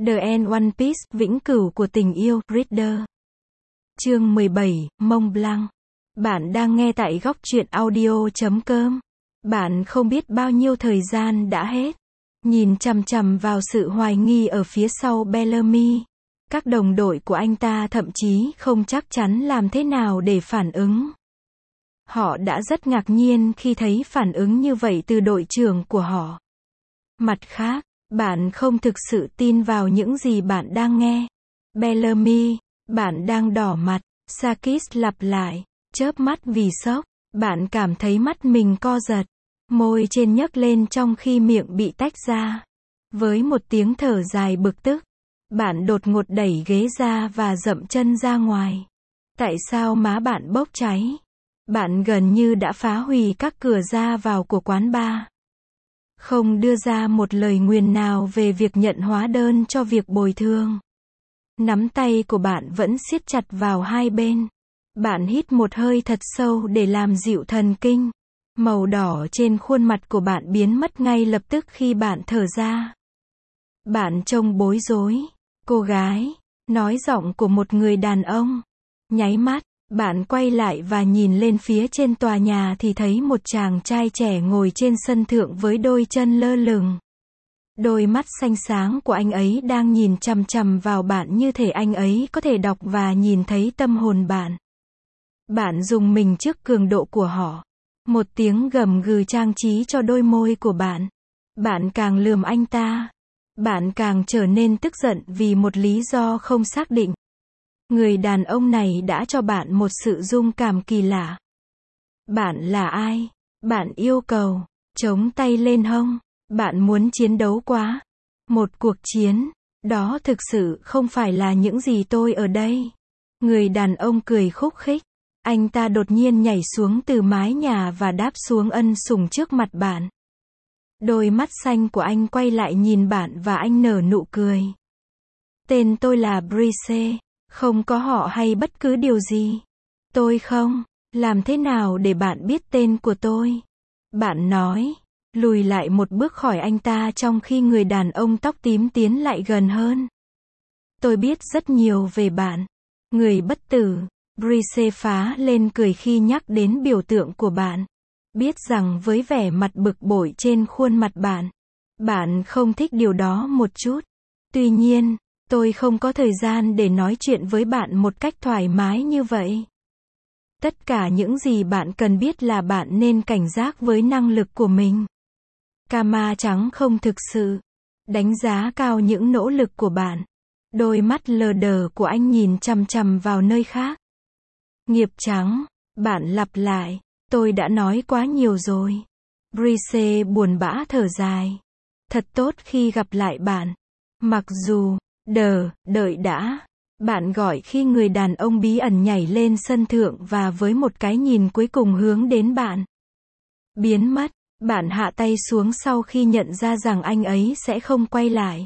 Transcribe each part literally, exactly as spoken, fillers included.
The End One Piece, vĩnh cửu của tình yêu, Reader. Chương mười bảy, Mont Blanc. Bạn đang nghe tại góc truyện audio chấm com. Bạn không biết bao nhiêu thời gian đã hết. Nhìn chằm chằm vào sự hoài nghi ở phía sau Bellamy. Các đồng đội của anh ta thậm chí không chắc chắn làm thế nào để phản ứng. Họ đã rất ngạc nhiên khi thấy phản ứng như vậy từ đội trưởng của họ. Mặt khác, bạn không thực sự tin vào những gì bạn đang nghe. Bellamy, bạn đang đỏ mặt. Sakis lặp lại, chớp mắt vì sốc. Bạn cảm thấy mắt mình co giật. Môi trên nhấc lên trong khi miệng bị tách ra. Với một tiếng thở dài bực tức, bạn đột ngột đẩy ghế ra và dậm chân ra ngoài. Tại sao má bạn bốc cháy? Bạn gần như đã phá hủy các cửa ra vào của quán bar. Không đưa ra một lời nguyền nào về việc nhận hóa đơn cho việc bồi thường. Nắm tay của bạn vẫn siết chặt vào hai bên. Bạn hít một hơi thật sâu để làm dịu thần kinh. Màu đỏ trên khuôn mặt của bạn biến mất ngay lập tức khi bạn thở ra. Bạn trông bối rối. Cô gái, nói giọng của một người đàn ông. Nháy mắt, bạn quay lại và nhìn lên phía trên tòa nhà thì thấy một chàng trai trẻ ngồi trên sân thượng với đôi chân lơ lửng. Đôi mắt xanh sáng của anh ấy đang nhìn chằm chằm vào bạn như thể anh ấy có thể đọc và nhìn thấy tâm hồn bạn. Bạn rùng mình trước cường độ của họ. Một tiếng gầm gừ trang trí cho đôi môi của bạn. Bạn càng lườm anh ta. Bạn càng trở nên tức giận vì một lý do không xác định. Người đàn ông này đã cho bạn một sự rung cảm kỳ lạ. Bạn là ai? Bạn yêu cầu. Chống tay lên hông. Bạn muốn chiến đấu quá. Một cuộc chiến. Đó thực sự không phải là những gì tôi ở đây. Người đàn ông cười khúc khích. Anh ta đột nhiên nhảy xuống từ mái nhà và đáp xuống ân sủng trước mặt bạn. Đôi mắt xanh của anh quay lại nhìn bạn và anh nở nụ cười. Tên tôi là Brice. Không có họ hay bất cứ điều gì. Tôi không. Làm thế nào để bạn biết tên của tôi? Bạn nói. Lùi lại một bước khỏi anh ta trong khi người đàn ông tóc tím tiến lại gần hơn. Tôi biết rất nhiều về bạn. Người bất tử. Brice phá lên cười khi nhắc đến biểu tượng của bạn. Biết rằng với vẻ mặt bực bội trên khuôn mặt bạn, bạn không thích điều đó một chút. Tuy nhiên, tôi không có thời gian để nói chuyện với bạn một cách thoải mái như vậy. Tất cả những gì bạn cần biết là bạn nên cảnh giác với năng lực của mình. Kama trắng không thực sự đánh giá cao những nỗ lực của bạn. Đôi mắt lờ đờ của anh nhìn chằm chằm vào nơi khác. Nghiệp trắng, bạn lặp lại, tôi đã nói quá nhiều rồi. Brice buồn bã thở dài. Thật tốt khi gặp lại bạn. Mặc dù, đờ, đợi đã. Bạn gọi khi người đàn ông bí ẩn nhảy lên sân thượng và với một cái nhìn cuối cùng hướng đến bạn. Biến mất, bạn hạ tay xuống sau khi nhận ra rằng anh ấy sẽ không quay lại.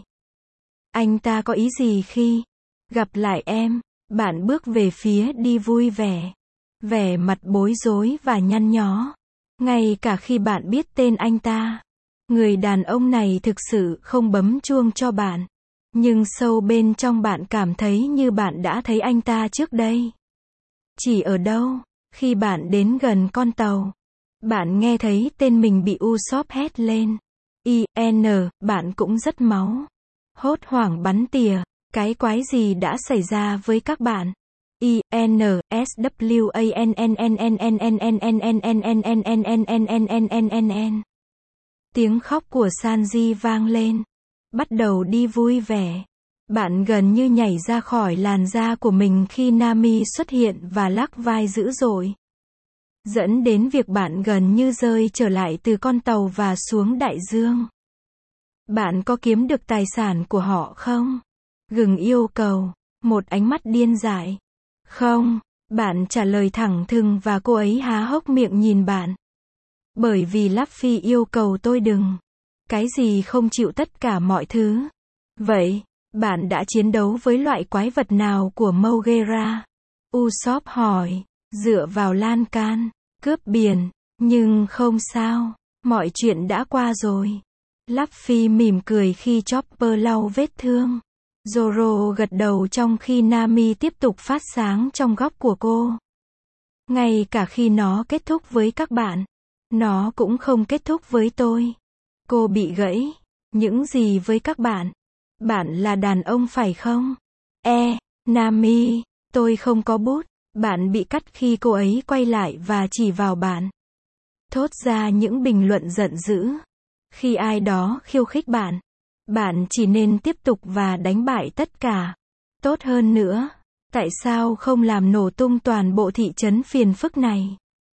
Anh ta có ý gì khi gặp lại em? Bạn bước về phía đi vui vẻ. Vẻ mặt bối rối và nhăn nhó. Ngay cả khi bạn biết tên anh ta. Người đàn ông này thực sự không bấm chuông cho bạn. Nhưng sâu bên trong bạn cảm thấy như bạn đã thấy anh ta trước đây. Chỉ ở đâu? Khi bạn đến gần con tàu. Bạn nghe thấy tên mình bị Usopp hét lên. I N, bạn cũng rất máu. Hốt hoảng bắn tỉa. Cái quái gì đã xảy ra với các bạn? I N S W A N N N N N N N N N N N N N N N N N N N. Tiếng khóc của Sanji vang lên. Bắt đầu đi vui vẻ. Bạn gần như nhảy ra khỏi làn da của mình khi Nami xuất hiện và lắc vai dữ dội. Dẫn đến việc bạn gần như rơi trở lại từ con tàu và xuống đại dương. Bạn có kiếm được tài sản của họ không? Gừng yêu cầu. Một ánh mắt điên dại. Không. Bạn trả lời thẳng thừng và cô ấy há hốc miệng nhìn bạn. Bởi vì Luffy yêu cầu tôi đừng. Cái gì không chịu tất cả mọi thứ. Vậy, bạn đã chiến đấu với loại quái vật nào của Moguera? Usopp hỏi. Dựa vào lan can. Cướp biển. Nhưng không sao. Mọi chuyện đã qua rồi. Luffy mỉm cười khi Chopper lau vết thương. Zoro gật đầu trong khi Nami tiếp tục phát sáng trong góc của cô. Ngay cả khi nó kết thúc với các bạn, nó cũng không kết thúc với tôi. Cô bị gãy. Những gì với các bạn? Bạn là đàn ông phải không? E, Nami, tôi không có bút. Bạn bị cắt khi cô ấy quay lại và chỉ vào bạn. Thốt ra những bình luận giận dữ. Khi ai đó khiêu khích bạn, bạn chỉ nên tiếp tục và đánh bại tất cả. Tốt hơn nữa, tại sao không làm nổ tung toàn bộ thị trấn phiền phức này?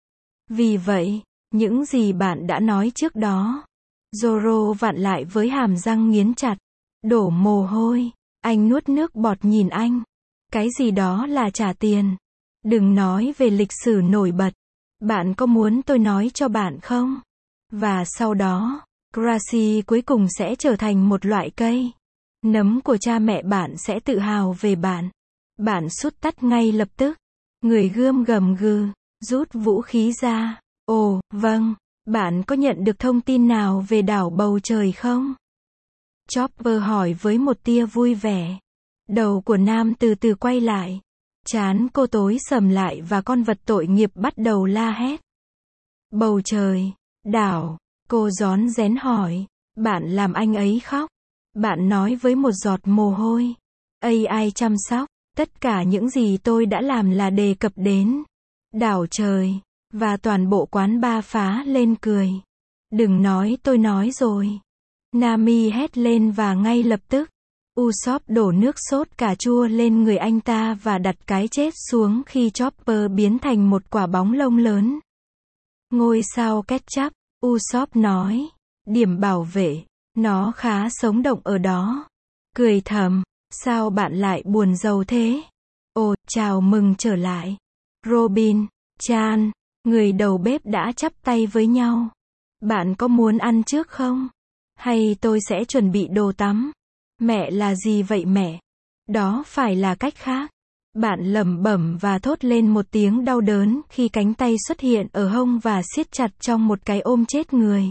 Vì vậy, những gì bạn đã nói trước đó. Zoro vặn lại với hàm răng nghiến chặt. Đổ mồ hôi. Anh nuốt nước bọt nhìn anh. Cái gì đó là trả tiền. Đừng nói về lịch sử nổi bật. Bạn có muốn tôi nói cho bạn không? Và sau đó, Gracie cuối cùng sẽ trở thành một loại cây. Nấm của cha mẹ bạn sẽ tự hào về bạn. Bạn sút tắt ngay lập tức. Người gươm gầm gừ, rút vũ khí ra. Ồ, vâng, bạn có nhận được thông tin nào về đảo bầu trời không? Chopper hỏi với một tia vui vẻ. Đầu của Nam từ từ quay lại. Trán cô tối sầm lại và con vật tội nghiệp bắt đầu la hét. Bầu trời, đảo, cô rón rén hỏi. Bạn làm anh ấy khóc. Bạn nói với một giọt mồ hôi. a i chăm sóc. Tất cả những gì tôi đã làm là đề cập đến đảo trời. Và toàn bộ quán ba phá lên cười. Đừng nói tôi nói rồi. Nami hét lên và ngay lập tức, Usopp đổ nước sốt cà chua lên người anh ta và đặt cái chết xuống khi Chopper biến thành một quả bóng lông lớn. Ngôi sao ketchup, Usopp nói. Điểm bảo vệ, nó khá sống động ở đó. Cười thầm, sao bạn lại buồn rầu thế? Ồ, chào mừng trở lại. Robin, Chan, người đầu bếp đã chắp tay với nhau. Bạn có muốn ăn trước không? Hay tôi sẽ chuẩn bị đồ tắm? Mẹ là gì vậy mẹ? Đó phải là cách khác. Bạn lẩm bẩm và thốt lên một tiếng đau đớn khi cánh tay xuất hiện ở hông và siết chặt trong một cái ôm chết người.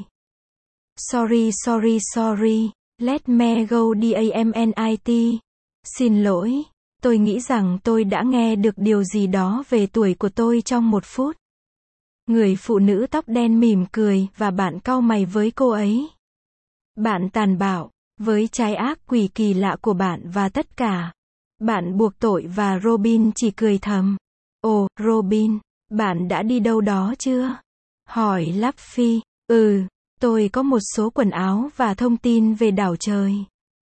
Sorry sorry sorry, let me go damnit. Xin lỗi, tôi nghĩ rằng tôi đã nghe được điều gì đó về tuổi của tôi trong một phút. Người phụ nữ tóc đen mỉm cười và bạn cau mày với cô ấy. Bạn tàn bạo, với trái ác quỷ kỳ lạ của bạn và tất cả. Bạn buộc tội và Robin chỉ cười thầm. Ồ, Robin, bạn đã đi đâu đó chưa? Hỏi Luffy. Ừ, tôi có một số quần áo và thông tin về đảo trời.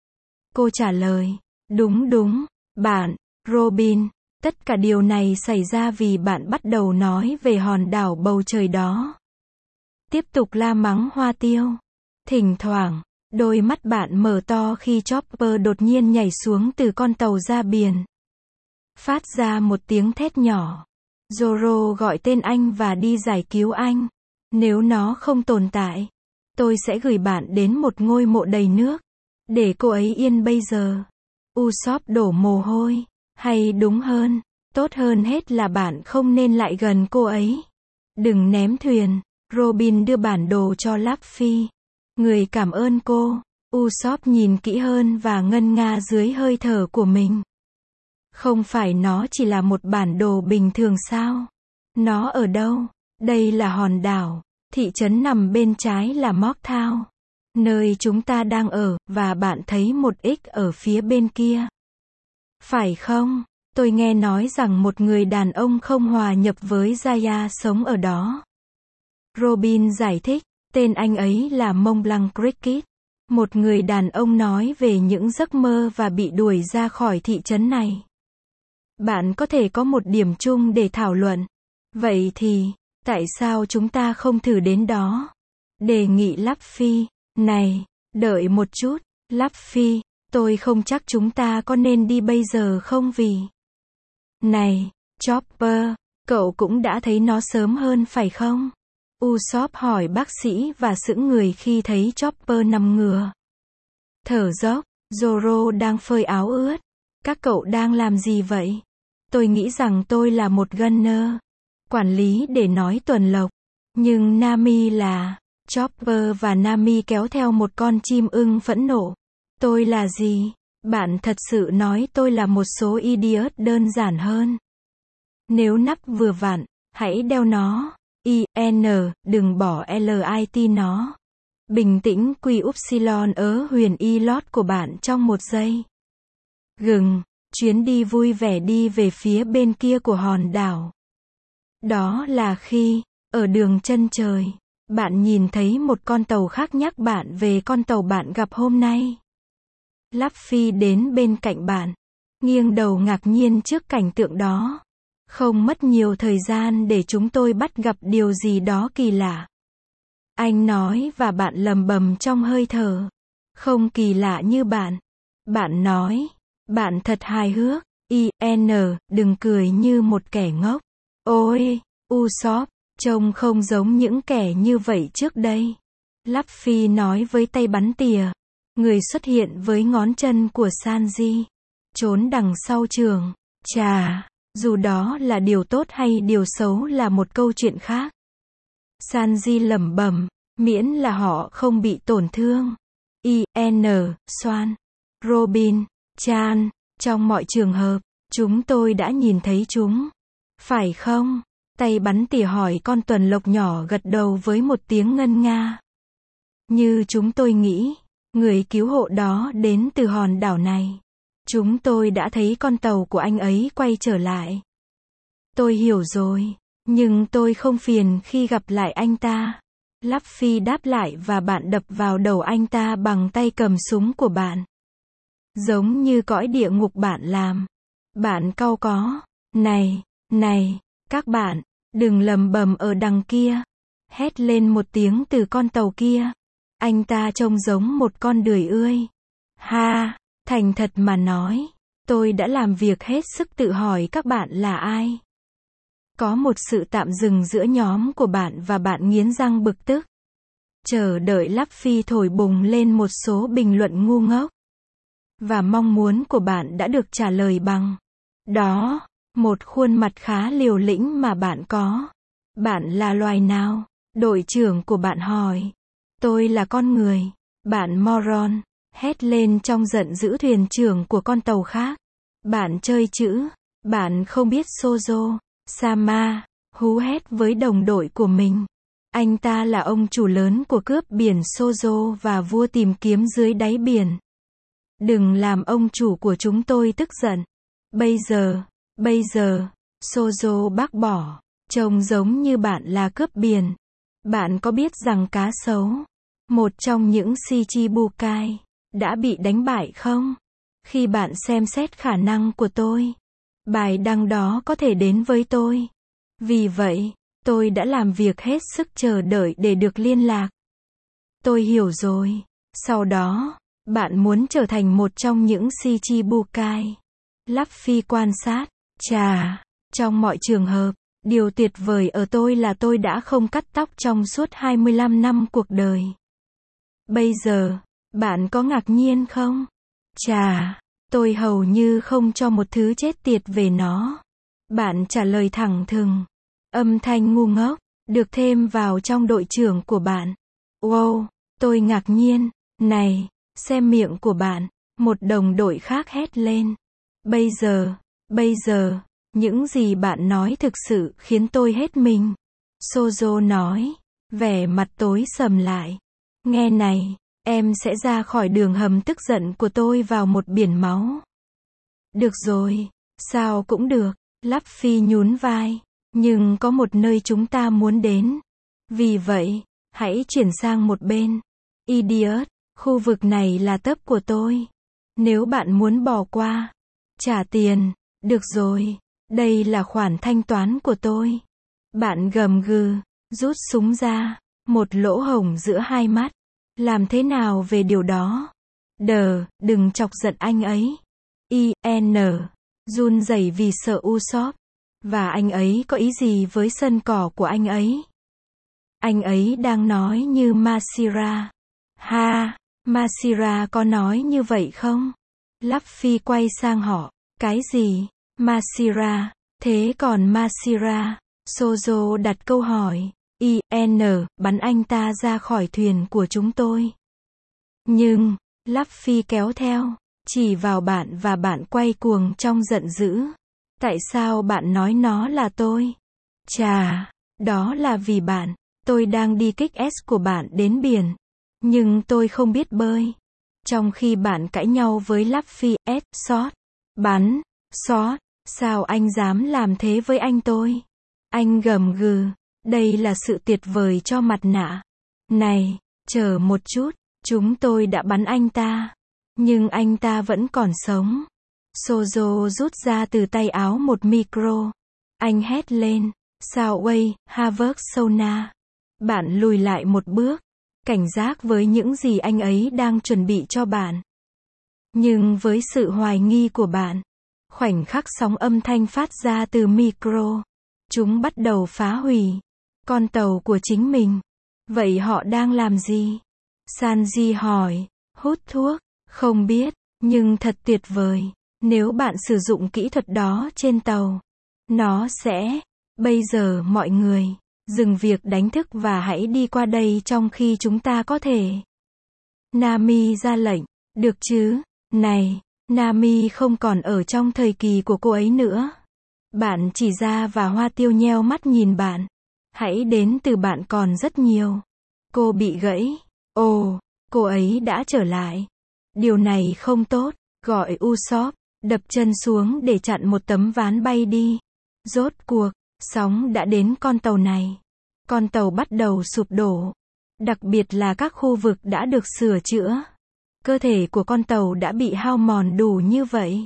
Cô trả lời. Đúng đúng, bạn, Robin. Tất cả điều này xảy ra vì bạn bắt đầu nói về hòn đảo bầu trời đó. Tiếp tục la mắng hoa tiêu. Thỉnh thoảng, đôi mắt bạn mở to khi Chopper đột nhiên nhảy xuống từ con tàu ra biển. Phát ra một tiếng thét nhỏ. Zoro gọi tên anh và đi giải cứu anh. Nếu nó không tồn tại, tôi sẽ gửi bạn đến một ngôi mộ đầy nước. Để cô ấy yên bây giờ. Usopp đổ mồ hôi. Hay đúng hơn, tốt hơn hết là bạn không nên lại gần cô ấy. Đừng ném thuyền. Robin đưa bản đồ cho Luffy. Người cảm ơn cô. Usopp nhìn kỹ hơn và ngân nga dưới hơi thở của mình. Không phải nó chỉ là một bản đồ bình thường sao? Nó ở đâu? Đây là hòn đảo. Thị trấn nằm bên trái là Mocktown, nơi chúng ta đang ở, và bạn thấy một X ở phía bên kia. Phải không? Tôi nghe nói rằng một người đàn ông không hòa nhập với Zaya sống ở đó. Robin giải thích, tên anh ấy là Mont Blanc Cricket. Một người đàn ông nói về những giấc mơ và bị đuổi ra khỏi thị trấn này. Bạn có thể có một điểm chung để thảo luận. Vậy thì, tại sao chúng ta không thử đến đó? Đề nghị Luffy. Này, đợi một chút, Luffy, tôi không chắc chúng ta có nên đi bây giờ không vì... Này, Chopper, cậu cũng đã thấy nó sớm hơn phải không? Usopp hỏi bác sĩ và sững người khi thấy Chopper nằm ngửa. Thở dốc, Zoro đang phơi áo ướt. Các cậu đang làm gì vậy? Tôi nghĩ rằng tôi là một gunner. Quản lý để nói tuần lộc. Nhưng Nami là... Chopper và Nami kéo theo một con chim ưng phẫn nộ. Tôi là gì? Bạn thật sự nói tôi là một số idiot đơn giản hơn. Nếu nắp vừa vặn, hãy đeo nó. I N, đừng bỏ lit nó. Bình tĩnh quy upsilon ớ huyền y lót của bạn trong một giây. Gừng, chuyến đi vui vẻ đi về phía bên kia của hòn đảo. Đó là khi, ở đường chân trời, bạn nhìn thấy một con tàu khác nhắc bạn về con tàu bạn gặp hôm nay. Luffy đến bên cạnh bạn, nghiêng đầu ngạc nhiên trước cảnh tượng đó. Không mất nhiều thời gian để chúng tôi bắt gặp điều gì đó kỳ lạ. Anh nói và bạn lầm bầm trong hơi thở. Không kỳ lạ như bạn. Bạn nói, bạn thật hài hước. I N, đừng cười như một kẻ ngốc. Ôi, Usopp, trông không giống những kẻ như vậy trước đây. Luffy nói với tay bắn tỉa. Người xuất hiện với ngón chân của Sanji. Trốn đằng sau trường. Chà, dù đó là điều tốt hay điều xấu là một câu chuyện khác. Sanji lẩm bẩm, miễn là họ không bị tổn thương. I N, Swan, Robin, Chan, trong mọi trường hợp, chúng tôi đã nhìn thấy chúng. Phải không? Tay bắn tỉa hỏi con tuần lộc nhỏ gật đầu với một tiếng ngân nga. Như chúng tôi nghĩ, người cứu hộ đó đến từ hòn đảo này. Chúng tôi đã thấy con tàu của anh ấy quay trở lại. Tôi hiểu rồi, nhưng tôi không phiền khi gặp lại anh ta. Luffy đáp lại và bạn đập vào đầu anh ta bằng tay cầm súng của bạn. Giống như cõi địa ngục bạn làm. Bạn cau có. Này, này, các bạn, đừng lầm bầm ở đằng kia. Hét lên một tiếng từ con tàu kia. Anh ta trông giống một con đười ươi. Ha, thành thật mà nói, tôi đã làm việc hết sức tự hỏi các bạn là ai. Có một sự tạm dừng giữa nhóm của bạn và bạn nghiến răng bực tức. Chờ đợi Luffy thổi bùng lên một số bình luận ngu ngốc. Và mong muốn của bạn đã được trả lời bằng đó, một khuôn mặt khá liều lĩnh mà bạn có. Bạn là loài nào? Đội trưởng của bạn hỏi. Tôi là con người. Bạn moron, hét lên trong giận dữ thuyền trưởng của con tàu khác. Bạn chơi chữ. Bạn không biết Sozo. Sama, hú hét với đồng đội của mình. Anh ta là ông chủ lớn của cướp biển Sozo và vua tìm kiếm dưới đáy biển. Đừng làm ông chủ của chúng tôi tức giận. Bây giờ, bây giờ, Sozo bác bỏ. Trông giống như bạn là cướp biển. Bạn có biết rằng cá sấu, một trong những Shichibukai, đã bị đánh bại không? Khi bạn xem xét khả năng của tôi, bài đăng đó có thể đến với tôi. Vì vậy, tôi đã làm việc hết sức chờ đợi để được liên lạc. Tôi hiểu rồi. Sau đó, bạn muốn trở thành một trong những Shichibukai. Luffy quan sát. Chà, trong mọi trường hợp, điều tuyệt vời ở tôi là tôi đã không cắt tóc trong suốt hai mươi lăm năm cuộc đời. Bây giờ, bạn có ngạc nhiên không? Chà, tôi hầu như không cho một thứ chết tiệt về nó. Bạn trả lời thẳng thừng. Âm thanh ngu ngốc, được thêm vào trong đội trưởng của bạn. Wow, tôi ngạc nhiên. Này, xem miệng của bạn. Một đồng đội khác hét lên. Bây giờ, bây giờ, những gì bạn nói thực sự khiến tôi hết mình. Sozo nói, vẻ mặt tối sầm lại. Nghe này, em sẽ ra khỏi đường hầm tức giận của tôi vào một biển máu. Được rồi, sao cũng được. Luffy nhún vai. Nhưng có một nơi chúng ta muốn đến. Vì vậy, hãy chuyển sang một bên. Idiot, khu vực này là tớp của tôi. Nếu bạn muốn bỏ qua, trả tiền. Được rồi, đây là khoản thanh toán của tôi. Bạn gầm gừ, rút súng ra, một lỗ hổng giữa hai mắt. Làm thế nào về điều đó? Đờ, đừng chọc giận anh ấy. I N, run rẩy vì sợ Usopp. Và anh ấy có ý gì với sân cỏ của anh ấy? Anh ấy đang nói như Masira. Ha, Masira có nói như vậy không? Luffy quay sang họ. Cái gì? Masira, thế còn Masira? Sozo đặt câu hỏi. I N, bắn anh ta ra khỏi thuyền của chúng tôi. Nhưng, Luffy kéo theo. chỉ vào bạn và bạn quay cuồng trong giận dữ. Tại sao bạn nói nó là tôi? Chà, đó là vì bạn. Tôi đang đi kích S của bạn đến biển. Nhưng tôi không biết bơi. Trong khi bạn cãi nhau với Luffy, S, sót, bắn, sót, sao anh dám làm thế với anh tôi? Anh gầm gừ, đây là sự tuyệt vời cho mặt nạ. Này, chờ một chút, chúng tôi đã bắn anh ta. Nhưng anh ta vẫn còn sống. Sozo rút ra từ tay áo một micro. Anh hét lên, Soundwave, Harvard Sona. Bạn lùi lại một bước, cảnh giác với những gì anh ấy đang chuẩn bị cho bạn. Nhưng với sự hoài nghi của bạn, khoảnh khắc sóng âm thanh phát ra từ micro, chúng bắt đầu phá hủy con tàu của chính mình. Vậy họ đang làm gì? Sanji hỏi. Hút thuốc? Không biết, nhưng thật tuyệt vời. Nếu bạn sử dụng kỹ thuật đó trên tàu, nó sẽ... Bây giờ mọi người, dừng việc đánh thức và hãy đi qua đây trong khi chúng ta có thể. Nami ra lệnh. Được chứ? Này, Nami không còn ở trong thời kỳ của cô ấy nữa. Bạn chỉ ra và Hoa Tiêu nheo mắt nhìn bạn. Hãy đến từ bạn còn rất nhiều. Cô bị gãy. Ồ, cô ấy đã trở lại. Điều này không tốt. Gọi Usopp, đập chân xuống để chặn một tấm ván bay đi. Rốt cuộc, sóng đã đến con tàu này. Con tàu bắt đầu sụp đổ. Đặc biệt là các khu vực đã được sửa chữa. Cơ thể của con tàu đã bị hao mòn đủ như vậy.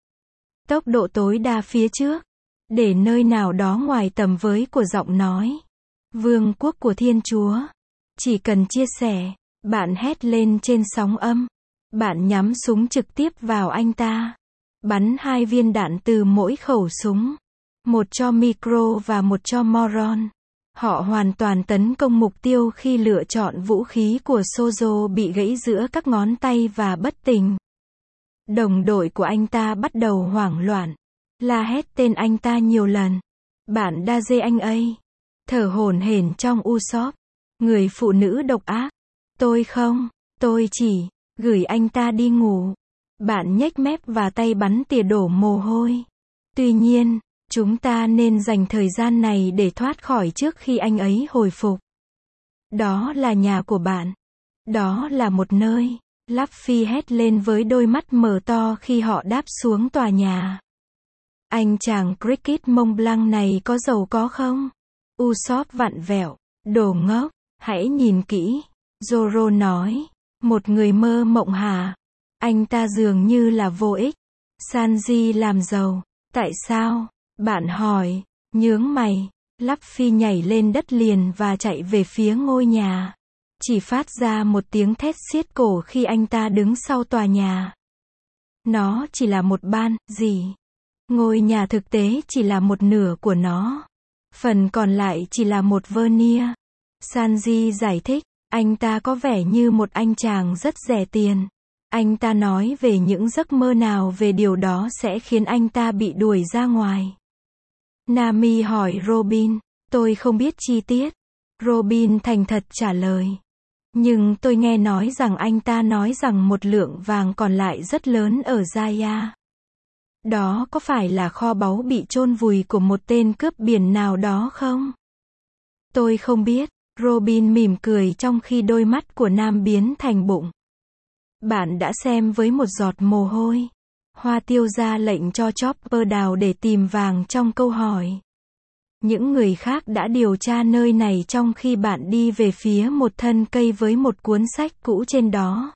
Tốc độ tối đa phía trước. Để nơi nào đó ngoài tầm với của giọng nói. Vương quốc của Thiên Chúa. Chỉ cần chia sẻ. Bạn hét lên trên sóng âm. Bạn nhắm súng trực tiếp vào anh ta. Bắn hai viên đạn từ mỗi khẩu súng. Một cho micro và một cho moron. Họ hoàn toàn tấn công mục tiêu khi lựa chọn vũ khí của Sozo bị gãy giữa các ngón tay và bất tỉnh. Đồng đội của anh ta bắt đầu hoảng loạn. La hét tên anh ta nhiều lần. Bạn đa dê anh ấy. Thở hổn hển trong Usopp. Người phụ nữ độc ác. Tôi không, tôi chỉ gửi anh ta đi ngủ. Bạn nhếch mép và tay bắn tỉa đổ mồ hôi. Tuy nhiên, chúng ta nên dành thời gian này để thoát khỏi trước khi anh ấy hồi phục. Đó là nhà của bạn. Đó là một nơi. Luffy hét lên với đôi mắt mở to khi họ đáp xuống tòa nhà. Anh chàng Cricket Mont Blanc này có giàu có không? Usopp vặn vẹo. Đồ ngốc, hãy nhìn kỹ. Zoro nói. Một người mơ mộng hả? Anh ta dường như là vô ích. Sanji làm giàu. Tại sao? Bạn hỏi. Nhướng mày. Luffy nhảy lên đất liền và chạy về phía ngôi nhà. Chỉ phát ra một tiếng thét xiết cổ khi anh ta đứng sau tòa nhà. Nó chỉ là một ban, gì? Ngôi nhà thực tế chỉ là một nửa của nó. Phần còn lại chỉ là một vernier. Sanji giải thích. Anh ta có vẻ như một anh chàng rất rẻ tiền. Anh ta nói về những giấc mơ nào về điều đó sẽ khiến anh ta bị đuổi ra ngoài. Nami hỏi Robin. Tôi không biết chi tiết. Robin thành thật trả lời. Nhưng tôi nghe nói rằng anh ta nói rằng một lượng vàng còn lại rất lớn ở Jaya. Đó có phải là kho báu bị chôn vùi của một tên cướp biển nào đó không? Tôi không biết. Robin mỉm cười trong khi đôi mắt của Nam biến thành bụng. Bạn đã xem với một giọt mồ hôi. Hoa Tiêu ra lệnh cho Chopper đào để tìm vàng trong câu hỏi. Những người khác đã điều tra nơi này trong khi bạn đi về phía một thân cây với một cuốn sách cũ trên đó.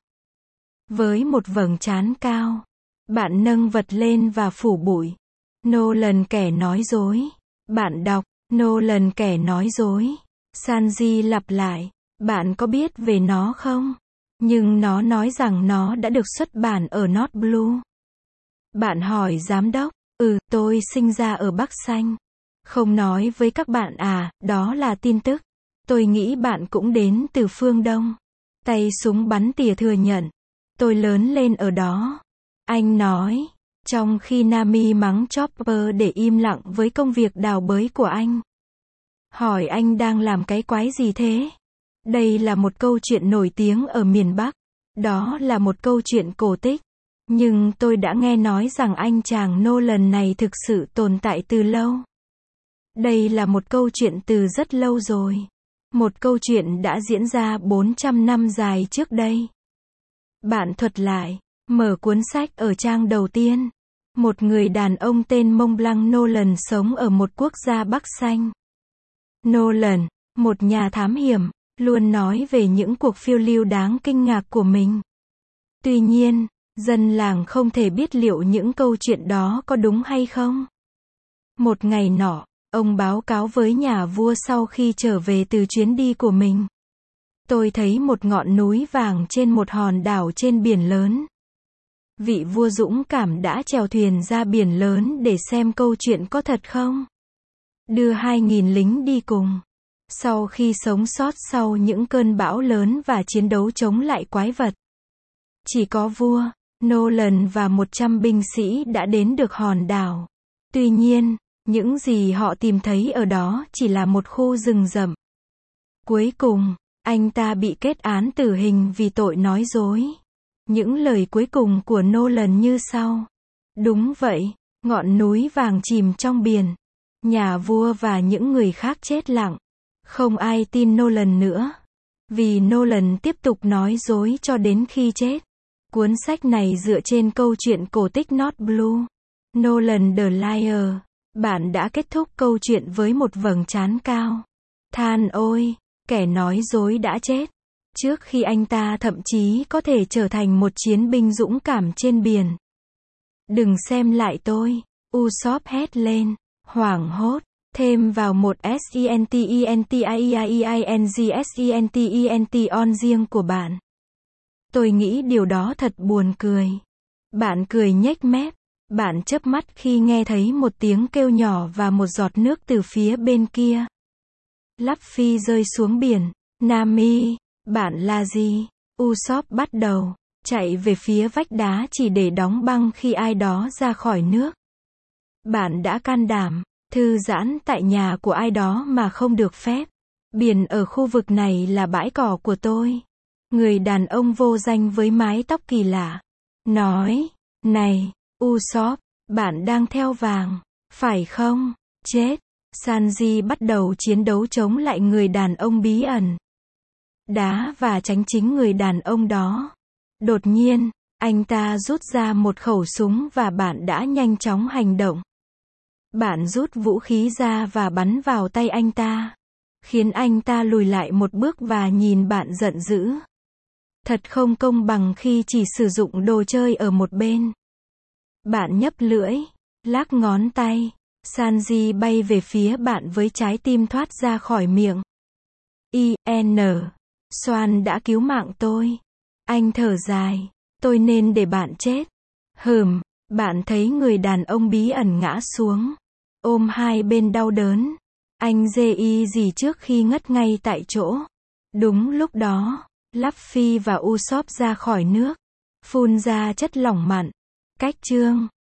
Với một vầng trán cao, bạn nâng vật lên và phủ bụi. Nolan kẻ nói dối. Bạn đọc, Nolan kẻ nói dối. Sanji lặp lại. Bạn có biết về nó không? Nhưng nó nói rằng nó đã được xuất bản ở North Blue. Bạn hỏi giám đốc. Ừ, tôi sinh ra ở Bắc Xanh. Không nói với các bạn à, đó là tin tức. Tôi nghĩ bạn cũng đến từ phương Đông. Tay súng bắn tỉa thừa nhận. Tôi lớn lên ở đó. Anh nói. Trong khi Nami mắng Chopper để im lặng với công việc đào bới của anh. Hỏi anh đang làm cái quái gì thế? Đây là một câu chuyện nổi tiếng ở miền Bắc. Đó là một câu chuyện cổ tích. Nhưng tôi đã nghe nói rằng anh chàng Nolan này thực sự tồn tại từ lâu. Đây là một câu chuyện từ rất lâu rồi. Một câu chuyện đã diễn ra bốn trăm năm dài trước đây. Bạn thuật lại, mở cuốn sách ở trang đầu tiên. Một người đàn ông tên Mont Blanc Nolan sống ở một quốc gia Bắc Xanh. Nolan, một nhà thám hiểm, luôn nói về những cuộc phiêu lưu đáng kinh ngạc của mình. Tuy nhiên, dân làng không thể biết liệu những câu chuyện đó có đúng hay không. Một ngày nọ, ông báo cáo với nhà vua sau khi trở về từ chuyến đi của mình. Tôi thấy một ngọn núi vàng trên một hòn đảo trên biển lớn. Vị vua dũng cảm đã chèo thuyền ra biển lớn để xem câu chuyện có thật không. Đưa hai nghìn lính đi cùng. Sau khi sống sót sau những cơn bão lớn và chiến đấu chống lại quái vật, chỉ có vua, Nolan và một trăm binh sĩ đã đến được hòn đảo. Tuy nhiên, những gì họ tìm thấy ở đó chỉ là một khu rừng rậm. Cuối cùng, anh ta bị kết án tử hình vì tội nói dối. Những lời cuối cùng của Nolan như sau. Đúng vậy, ngọn núi vàng chìm trong biển. Nhà vua và những người khác chết lặng. Không ai tin Nolan nữa. Vì Nolan tiếp tục nói dối cho đến khi chết. Cuốn sách này dựa trên câu chuyện cổ tích Not Blue. Nolan the Liar. Bạn đã kết thúc câu chuyện với một vầng trán cao. Than ôi, kẻ nói dối đã chết. Trước khi anh ta thậm chí có thể trở thành một chiến binh dũng cảm trên biển. Đừng xem lại tôi, Usopp hét lên, hoảng hốt, thêm vào một sentient on riêng của bạn. Tôi nghĩ điều đó thật buồn cười. Bạn cười nhếch mép, bạn chớp mắt khi nghe thấy một tiếng kêu nhỏ và một giọt nước từ phía bên kia. Luffy rơi xuống biển. Nami, bạn là gì? Usopp bắt đầu chạy về phía vách đá chỉ để đóng băng khi ai đó ra khỏi nước. Bạn đã can đảm thư giãn tại nhà của ai đó mà không được phép. Biển ở khu vực này là bãi cỏ của tôi. Người đàn ông vô danh với mái tóc kỳ lạ nói, này, Usopp, bạn đang theo vàng, phải không? Chết. Sanji bắt đầu chiến đấu chống lại người đàn ông bí ẩn. Đá và tránh chính người đàn ông đó. Đột nhiên, anh ta rút ra một khẩu súng và bạn đã nhanh chóng hành động. Bạn rút vũ khí ra và bắn vào tay anh ta, khiến anh ta lùi lại một bước và nhìn bạn giận dữ. Thật không công bằng khi chỉ sử dụng đồ chơi ở một bên. Bạn nhấp lưỡi, lắc ngón tay. Sanji bay về phía bạn với trái tim thoát ra khỏi miệng. I N Swan đã cứu mạng tôi. Anh thở dài. Tôi nên để bạn chết. Hừm, bạn thấy người đàn ông bí ẩn ngã xuống. Ôm hai bên đau đớn. Anh dê y gì trước khi ngất ngay tại chỗ. Đúng lúc đó, Luffy và Usopp ra khỏi nước. Phun ra chất lỏng mặn. Cách chương